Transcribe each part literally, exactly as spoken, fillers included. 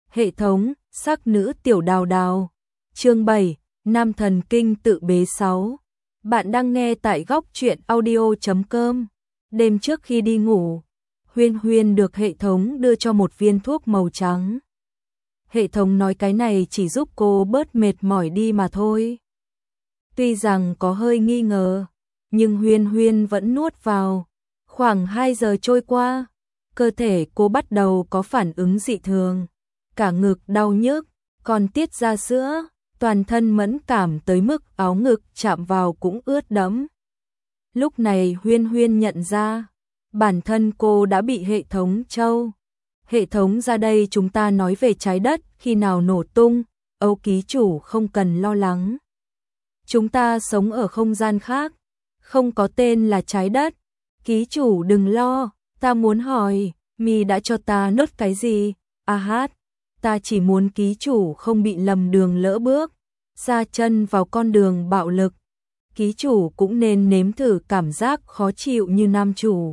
Hệ thống, sắc nữ tiểu đào đào. Chương bảy, Nam thần kinh tự bế sáu. Bạn đang nghe tại góc truyện audio chấm com. Đêm trước khi đi ngủ, Huyên Huyên được hệ thống đưa cho một viên thuốc màu trắng. Hệ thống nói cái này chỉ giúp cô bớt mệt mỏi đi mà thôi. Tuy rằng có hơi nghi ngờ, nhưng Huyên Huyên vẫn nuốt vào. Khoảng hai giờ trôi qua, cơ thể cô bắt đầu có phản ứng dị thường. Cả ngực đau nhức, còn tiết ra sữa, toàn thân mẫn cảm tới mức áo ngực chạm vào cũng ướt đẫm. Lúc này Huyên Huyên nhận ra, bản thân cô đã bị hệ thống trâu. Hệ thống ra đây chúng ta nói về trái đất khi nào nổ tung, Âu ký chủ không cần lo lắng. Chúng ta sống ở không gian khác, không có tên là trái đất. Ký chủ đừng lo, ta muốn hỏi, mi đã cho ta nốt cái gì? A hát, ta chỉ muốn ký chủ không bị lầm đường lỡ bước, sa chân vào con đường bạo lực. Ký chủ cũng nên nếm thử cảm giác khó chịu như nam chủ.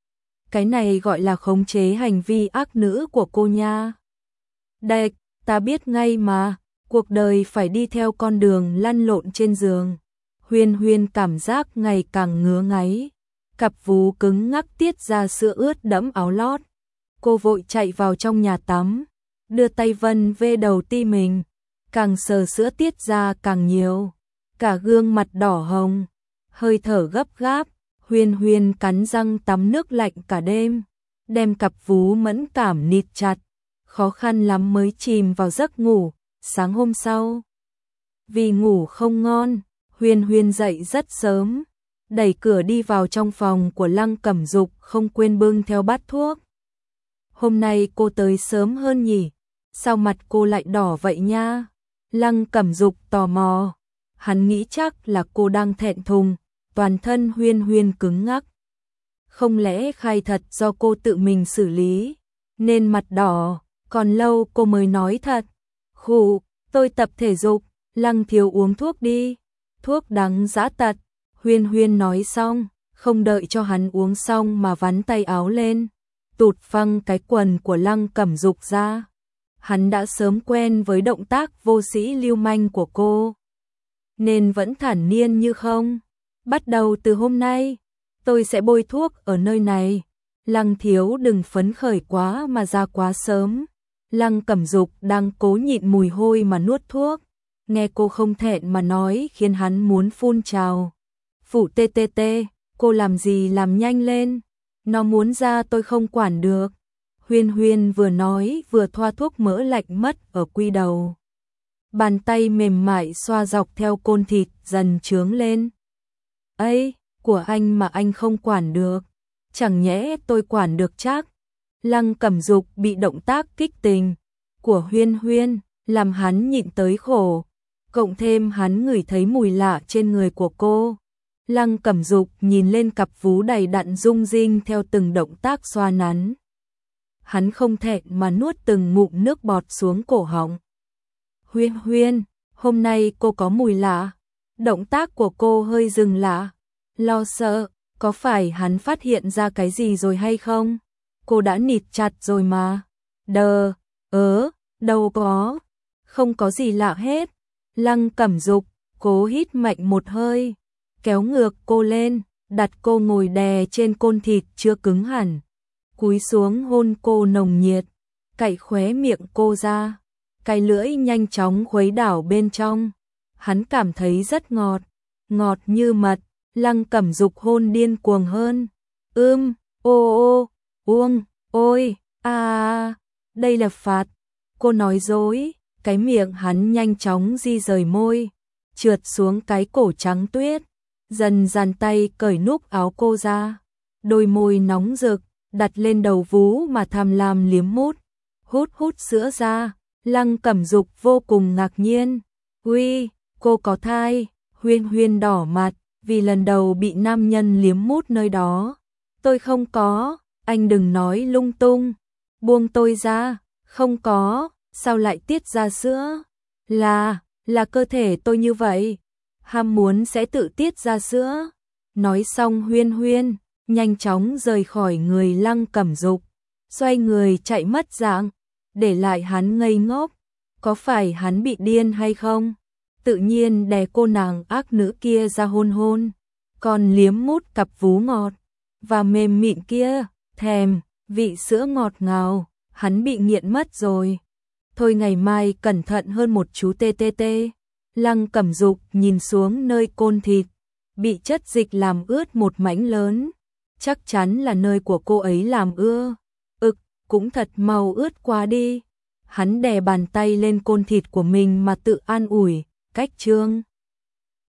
Cái này gọi là khống chế hành vi ác nữ của cô nha. Đệch, ta biết ngay mà, cuộc đời phải đi theo con đường lăn lộn trên giường. Huyên Huyên cảm giác ngày càng ngứa ngáy. Cặp vú cứng ngắc tiết ra sữa ướt đẫm áo lót. Cô vội chạy vào trong nhà tắm, đưa tay vân về đầu ti mình, càng sờ sữa tiết ra càng nhiều. Cả gương mặt đỏ hồng, hơi thở gấp gáp, Huyên Huyên cắn răng tắm nước lạnh cả đêm, đem cặp vú mẫn cảm nịt chặt, khó khăn lắm mới chìm vào giấc ngủ. Sáng hôm sau, vì ngủ không ngon, Huyên Huyên dậy rất sớm, đẩy cửa đi vào trong phòng của Lăng Cẩm Dục, không quên bưng theo bát thuốc. Hôm nay cô tới sớm hơn nhỉ? Sao mặt cô lại đỏ vậy nha? Lăng Cẩm Dục tò mò. Hắn nghĩ chắc là cô đang thẹn thùng, toàn thân Huyên Huyên cứng ngắc. Không lẽ khai thật do cô tự mình xử lý, nên mặt đỏ, còn lâu cô mới nói thật. Khụ, tôi tập thể dục, Lăng thiếu uống thuốc đi, thuốc đắng dã tật. Huyên Huyên nói xong, không đợi cho hắn uống xong mà vắn tay áo lên, tụt phăng cái quần của Lăng Cẩm Dục ra. Hắn đã sớm quen với động tác vô sĩ lưu manh của cô, nên vẫn thản nhiên như không. Bắt đầu từ hôm nay, tôi sẽ bôi thuốc ở nơi này. Lăng thiếu đừng phấn khởi quá mà ra quá sớm. Lăng Cẩm Dục đang cố nhịn mùi hôi mà nuốt thuốc. Nghe cô không thẹn mà nói khiến hắn muốn phun trào. Phụ tê tê tê, cô làm gì làm nhanh lên. Nó muốn ra tôi không quản được. Huyên Huyên vừa nói vừa thoa thuốc mỡ lạnh mất ở quy đầu. Bàn tay mềm mại xoa dọc theo côn thịt dần trướng lên. Ây, của anh mà anh không quản được, chẳng nhẽ tôi quản được chắc. Lăng Cẩm Dục bị động tác kích tình của Huyên Huyên làm hắn nhịn tới khổ, cộng thêm hắn ngửi thấy mùi lạ trên người của cô. Lăng Cẩm Dục nhìn lên cặp vú đầy đặn rung rinh theo từng động tác xoa nắn. Hắn không thẹn mà nuốt từng ngụm nước bọt xuống cổ họng. Huyên Huyên, hôm nay cô có mùi lạ. Động tác của cô hơi dừng lạ. Lo sợ, có phải hắn phát hiện ra cái gì rồi hay không? Cô đã nịt chặt rồi mà. Đờ, ớ, đâu có. Không có gì lạ hết. Lăng Cẩm Dục cố hít mạnh một hơi, kéo ngược cô lên, đặt cô ngồi đè trên côn thịt chưa cứng hẳn. Cúi xuống hôn cô nồng nhiệt, cạy khóe miệng cô ra, cái lưỡi nhanh chóng khuấy đảo bên trong. Hắn cảm thấy rất ngọt, ngọt như mật. Lăng Cẩm Dục hôn điên cuồng hơn. Ưm, ô ô, uông, ôi, a à, đây là phạt. Cô nói dối, cái miệng hắn nhanh chóng di rời môi, trượt xuống cái cổ trắng tuyết, dần dàn tay cởi nút áo cô ra. Đôi môi nóng rực, đặt lên đầu vú mà tham lam liếm mút, hút hút sữa ra. Lăng Cẩm Dục vô cùng ngạc nhiên. Uy, cô có thai? Huyên Huyên đỏ mặt, vì lần đầu bị nam nhân liếm mút nơi đó. Tôi không có, anh đừng nói lung tung. Buông tôi ra, không có, sao lại tiết ra sữa? Là, là cơ thể tôi như vậy, ham muốn sẽ tự tiết ra sữa. Nói xong Huyên Huyên nhanh chóng rời khỏi người Lăng Cẩm Dục, xoay người chạy mất dạng. để lại hắn ngây ngốc. Có phải hắn bị điên hay không? Tự nhiên đè cô nàng ác nữ kia ra hôn hôn, còn liếm mút cặp vú ngọt và mềm mịn kia, thèm vị sữa ngọt ngào, hắn bị nghiện mất rồi. Thôi ngày mai cẩn thận hơn một chú tê tê tê. Lăng Cẩm Dục nhìn xuống nơi côn thịt, bị chất dịch làm ướt một mảnh lớn. Chắc chắn là nơi của cô ấy làm ưa. Ực, cũng thật mau ướt quá đi. Hắn đè bàn tay lên côn thịt của mình mà tự an ủi, cách trương.